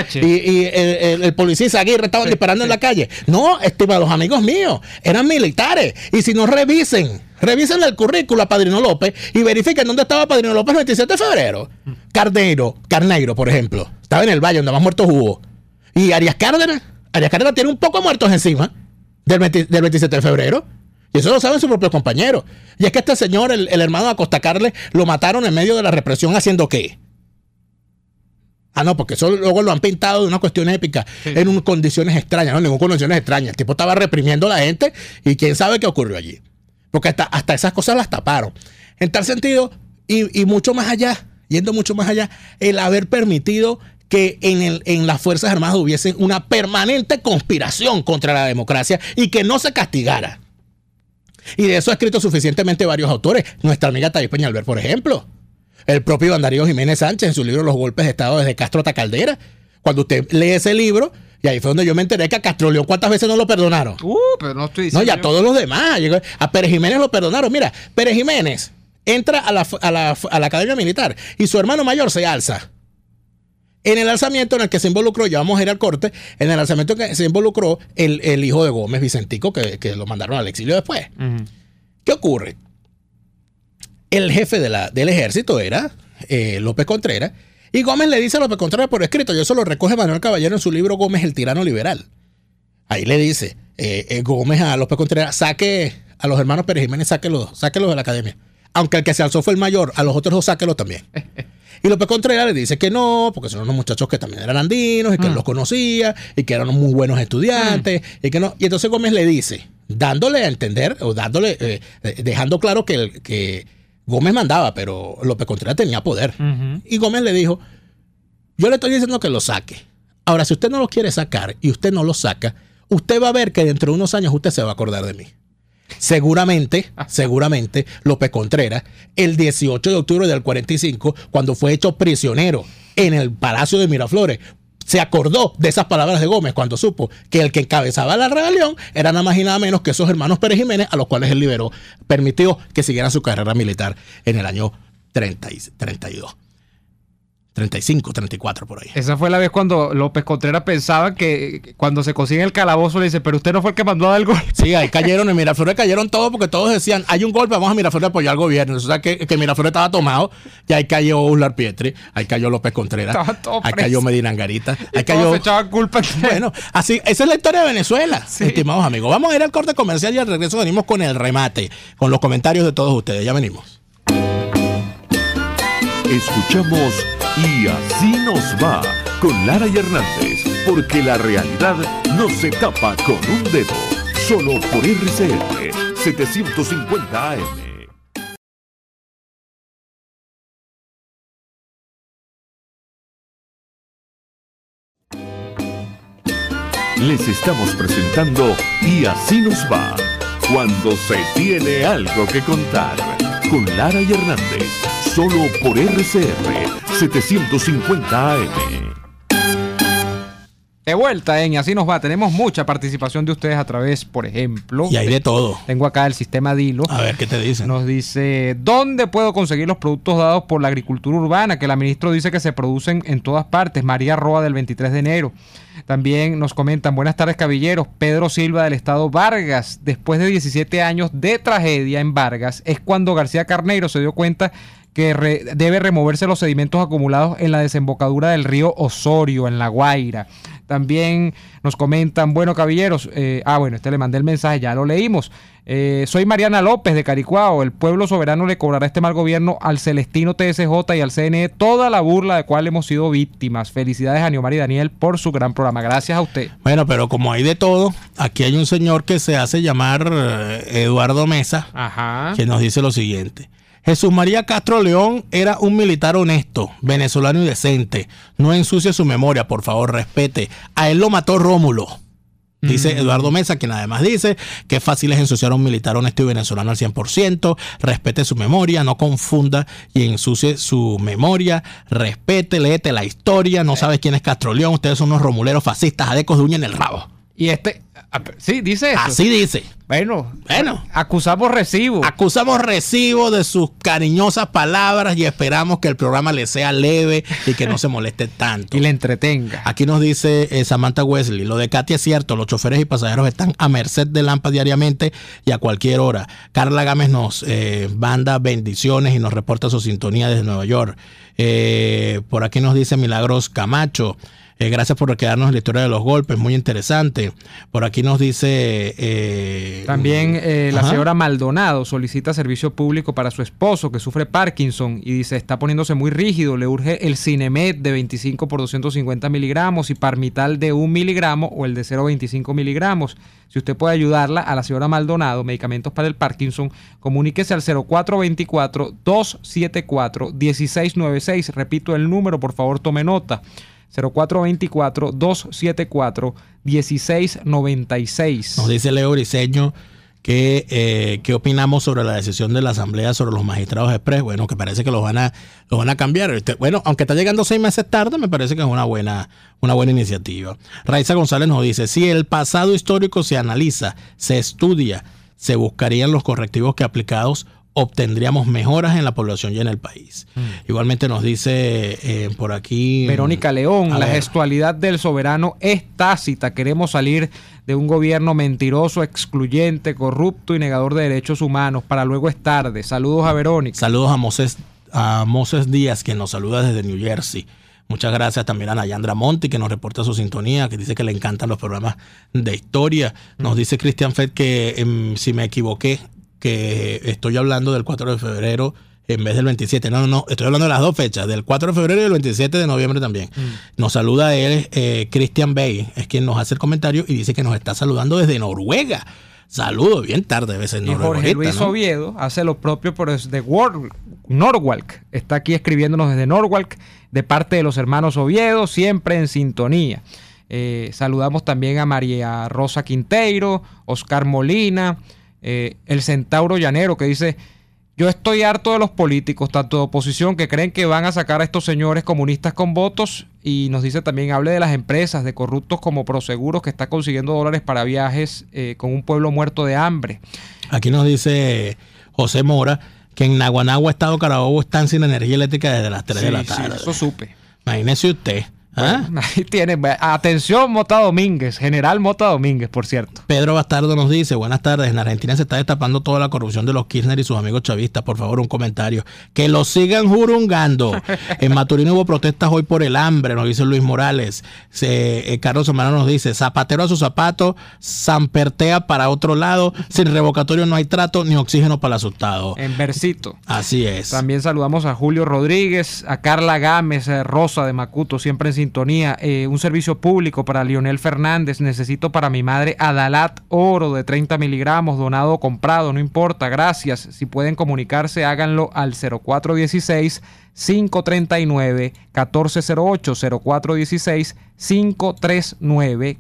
y el policía Aguirre estaban disparando en la calle. No, estimados amigos míos, eran militares. Y si no revisen el currículo a Padrino López y verifiquen dónde estaba Padrino López el 27 de febrero. Carneiro, por ejemplo, estaba en el Valle donde más muertos hubo. Y Arias Cárdenas tiene un poco de muertos encima del 27 de febrero. Y eso lo saben sus propios compañeros. Y es que este señor, el hermano de Acosta Carles, lo mataron en medio de la represión haciendo ¿qué? Ah, no, porque eso luego lo han pintado de una cuestión épica, en condiciones extrañas, no, ninguna condiciones extrañas. El tipo estaba reprimiendo a la gente y quién sabe qué ocurrió allí. Porque hasta esas cosas las taparon. En tal sentido, y mucho más allá, yendo mucho más allá, el haber permitido que en las Fuerzas Armadas hubiese una permanente conspiración contra la democracia y que no se castigara. Y de eso ha escrito suficientemente varios autores. Nuestra amiga Thais Peñalver, por ejemplo. El propio Iván Darío Jiménez Sánchez en su libro Los golpes de Estado desde Castro hasta Caldera. Cuando usted lee ese libro, y ahí fue donde yo me enteré que a Castro León ¿cuántas veces no lo perdonaron? Pero no estoy diciendo. No, y a todos los demás. A Pérez Jiménez lo perdonaron. Mira, Pérez Jiménez entra a la Academia Militar y su hermano mayor se alza. En el alzamiento en el que se involucró, ya vamos a ir al corte, en el alzamiento en el que se involucró el hijo de Gómez, Vicentico, que lo mandaron al exilio después. Uh-huh. ¿Qué ocurre? El jefe del ejército era López Contreras, y Gómez le dice a López Contreras por escrito, y eso lo recoge Manuel Caballero en su libro Gómez, el tirano liberal. Ahí le dice Gómez a López Contreras, saque a los hermanos Pérez Jiménez, sáquelos de la academia. Aunque el que se alzó fue el mayor, a los otros dos sáquelos también. Y López Contreras le dice que no, porque son unos muchachos que también eran andinos y que él los conocía y que eran muy buenos estudiantes y que no. Y entonces Gómez le dice, dándole a entender o dejando claro que Gómez mandaba, pero López Contreras tenía poder. Uh-huh. Y Gómez le dijo, yo le estoy diciendo que lo saque. Ahora, si usted no lo quiere sacar y usted no lo saca, usted va a ver que dentro de unos años usted se va a acordar de mí. Seguramente, López Contreras, el 18 de octubre del 45, cuando fue hecho prisionero en el Palacio de Miraflores, se acordó de esas palabras de Gómez cuando supo que el que encabezaba la rebelión era nada más y nada menos que esos hermanos Pérez Jiménez, a los cuales él liberó, permitió que siguieran su carrera militar en el año 32. 35, 34 por ahí. Esa fue la vez cuando López Contreras pensaba que cuando se consigue el calabozo le dice, pero usted no fue el que mandó a dar el golpe. Sí, ahí cayeron, en Miraflores cayeron todos porque todos decían, hay un golpe, vamos a Miraflores a apoyar al gobierno. O sea que Miraflores estaba tomado, y ahí cayó Uslar Pietri, ahí cayó López Contreras, ahí cayó Medina Angarita, ahí cayó... se echaban culpa. Bueno, así, esa es la historia de Venezuela, sí. Estimados amigos. Vamos a ir al corte comercial y al regreso venimos con el remate, con los comentarios de todos ustedes. Ya venimos. Escuchamos Y Así Nos Va con Lara y Hernández, porque la realidad no se tapa con un dedo. Solo por RCN 750 AM. Les estamos presentando Y Así Nos Va, cuando se tiene algo que contar, con Lara y Hernández, solo por RCR 750 AM. De vuelta en Así Nos Va. Tenemos mucha participación de ustedes a través, por ejemplo. Y hay de todo. Tengo acá el sistema Dilo. A ver, ¿qué te dice? Nos dice, ¿dónde puedo conseguir los productos dados por la agricultura urbana? Que la ministra dice que se producen en todas partes. María Roa del 23 de enero. También nos comentan, buenas tardes cabilleros. Pedro Silva del estado Vargas. Después de 17 años de tragedia en Vargas, es cuando García Carneiro se dio cuenta que debe removerse los sedimentos acumulados en la desembocadura del río Osorio, en La Guaira. También nos comentan, bueno, cabilleros, le mandé el mensaje, ya lo leímos. Soy Mariana López de Caricuao. El pueblo soberano le cobrará este mal gobierno al Celestino TSJ y al CNE toda la burla de cual hemos sido víctimas. Felicidades a Neomar y Daniel por su gran programa. Gracias a usted. Bueno, pero como hay de todo, aquí hay un señor que se hace llamar Eduardo Mesa, que nos dice lo siguiente. Jesús María Castro León era un militar honesto, venezolano y decente. No ensucie su memoria, por favor, respete. A él lo mató Rómulo. Dice Eduardo Mesa, quien además dice que es fácil es ensuciar a un militar honesto y venezolano al 100%. Respete su memoria, no confunda y ensucie su memoria. Respete, léete la historia. No sabes quién es Castro León. Ustedes son unos romuleros fascistas, adecos de uña en el rabo. Y sí, dice eso. Así dice. Bueno. Acusamos recibo. Acusamos recibo de sus cariñosas palabras y esperamos que el programa le sea leve y que no se moleste tanto. Y le entretenga. Aquí nos dice Samantha Wesley, lo de Katy es cierto, los choferes y pasajeros están a merced de Lampa diariamente y a cualquier hora. Carla Gámez nos manda bendiciones y nos reporta su sintonía desde Nueva York. Por aquí nos dice Milagros Camacho. Gracias por quedarnos en la historia de los golpes, muy interesante. Por aquí nos dice... También la señora Maldonado solicita servicio público para su esposo que sufre Parkinson y dice, está poniéndose muy rígido, le urge el Cinemed de 25 por 250 miligramos y Parmital de 1 miligramo o el de 0,25 miligramos. Si usted puede ayudarla a la señora Maldonado, medicamentos para el Parkinson, comuníquese al 0424-274-1696. Repito el número, por favor tome nota. 0424-274-1696. Nos dice Leo Briceño que qué opinamos sobre la decisión de la Asamblea sobre los magistrados express. Bueno, que parece que los van a cambiar. Bueno, aunque está llegando 6 meses tarde, me parece que es una buena iniciativa. Raiza González nos dice, si el pasado histórico se analiza, se estudia, se buscarían los correctivos que aplicados obtendríamos mejoras en la población y en el país. Igualmente nos dice por aquí Verónica León, la gestualidad del soberano es tácita. Queremos salir de un gobierno mentiroso, excluyente, corrupto y negador de derechos humanos. Para luego es tarde. Saludos a Verónica. Saludos a Moses Díaz, que nos saluda desde New Jersey. Muchas gracias también a Nayandra Monti, que nos reporta su sintonía, que dice que le encantan los programas de historia. Nos dice Cristian Fed que si me equivoqué, que estoy hablando del 4 de febrero en vez del 27. No, estoy hablando de las dos fechas, del 4 de febrero y del 27 de noviembre también. Nos saluda él, Christian Bay, es quien nos hace el comentario y dice que nos está saludando desde Noruega. Saludos, bien tarde debe ser Noruega. Jorge Luis Oviedo hace lo propio por desde Norwalk. Está aquí escribiéndonos desde Norwalk, de parte de los hermanos Oviedo, siempre en sintonía. Saludamos también a María Rosa Quinteiro, Oscar Molina, el Centauro Llanero, que dice: yo estoy harto de los políticos, tanto de oposición, que creen que van a sacar a estos señores comunistas con votos. Y nos dice también, hable de las empresas, de corruptos como Proseguros, que está consiguiendo dólares para viajes con un pueblo muerto de hambre. Aquí nos dice José Mora que en Naguanagua, Estado Carabobo, están sin energía eléctrica desde las 3 de la tarde. Sí, eso supe. Imagínese usted. Bueno, ahí tiene. Atención, Mota Domínguez, General Mota Domínguez, por cierto. Pedro Bastardo nos dice: buenas tardes, en Argentina se está destapando toda la corrupción de los Kirchner y sus amigos chavistas. Por favor, un comentario. Que los sigan jurungando. En Maturino hubo protestas hoy por el hambre, nos dice Luis Morales. Carlos Zamora nos dice: zapatero a su zapato, zampertea para otro lado, sin revocatorio no hay trato, ni oxígeno para el asustado. En versito. Así es. También saludamos a Julio Rodríguez, a Carla Gámez, Rosa de Macuto, siempre en sintonía. Un servicio público para Lionel Fernández. Necesito para mi madre Adalat Oro de 30 miligramos, donado o comprado, no importa, gracias. Si pueden comunicarse, háganlo al 0416-539-1408, 0416-539-1408.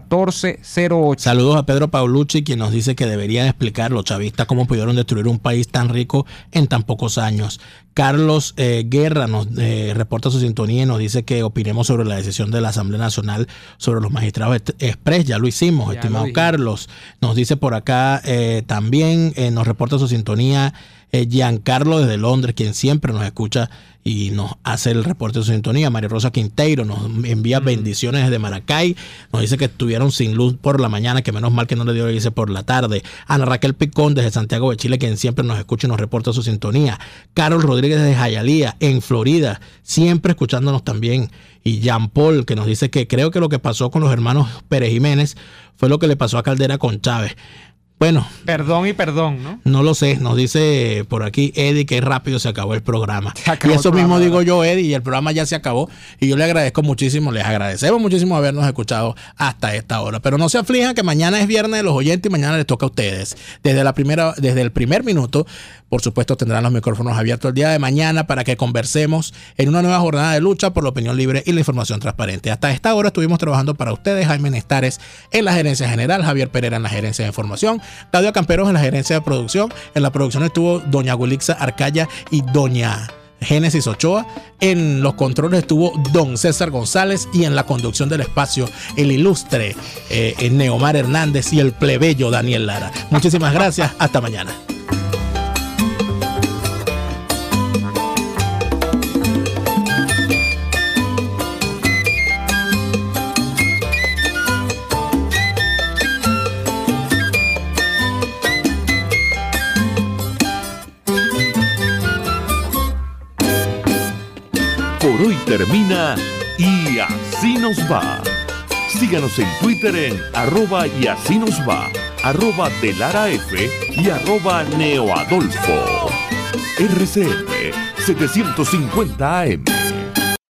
Saludos a Pedro Paulucci, quien nos dice que deberían explicar los chavistas cómo pudieron destruir un país tan rico en tan pocos años. Carlos Guerra nos reporta su sintonía y nos dice que opinemos sobre la decisión de la Asamblea Nacional sobre los magistrados express. Ya lo hicimos, estimado Carlos. Nos dice por acá también, nos reporta su sintonía Giancarlo desde Londres, quien siempre nos escucha y nos hace el reporte de su sintonía. María Rosa Quinteiro nos envía bendiciones desde Maracay. Nos dice que estuvieron sin luz por la mañana, que menos mal que no le dio irse por la tarde. Ana Raquel Picón desde Santiago de Chile, quien siempre nos escucha y nos reporta su sintonía. Carol Rodríguez desde Hialeah, en Florida, siempre escuchándonos también. Y Jean Paul, que nos dice que creo que lo que pasó con los hermanos Pérez Jiménez fue lo que le pasó a Caldera con Chávez. Bueno, perdón y perdón, ¿no? No lo sé, nos dice por aquí Eddie que rápido se acabó el programa. Y eso mismo digo yo, Eddie, y el programa ya se acabó. Y yo le agradezco muchísimo, les agradecemos muchísimo habernos escuchado hasta esta hora. Pero no se aflijan que mañana es viernes de los oyentes y mañana les toca a ustedes. Desde el primer minuto, por supuesto, tendrán los micrófonos abiertos el día de mañana para que conversemos en una nueva jornada de lucha por la opinión libre y la información transparente. Hasta esta hora estuvimos trabajando para ustedes Jaime Nestares en la gerencia general, Javier Pereira en la gerencia de información, Claudia Camperos en la gerencia de producción. En la producción estuvo doña Gulixa Arcaya y doña Génesis Ochoa. En los controles estuvo don César González y en la conducción del espacio el ilustre Neomar Hernández y el plebeyo Daniel Lara. Muchísimas gracias. Hasta mañana. Por hoy termina Y así nos va. Síganos en Twitter en @y así nos va, @delaraf y @neoadolfo. RCR 750 AM.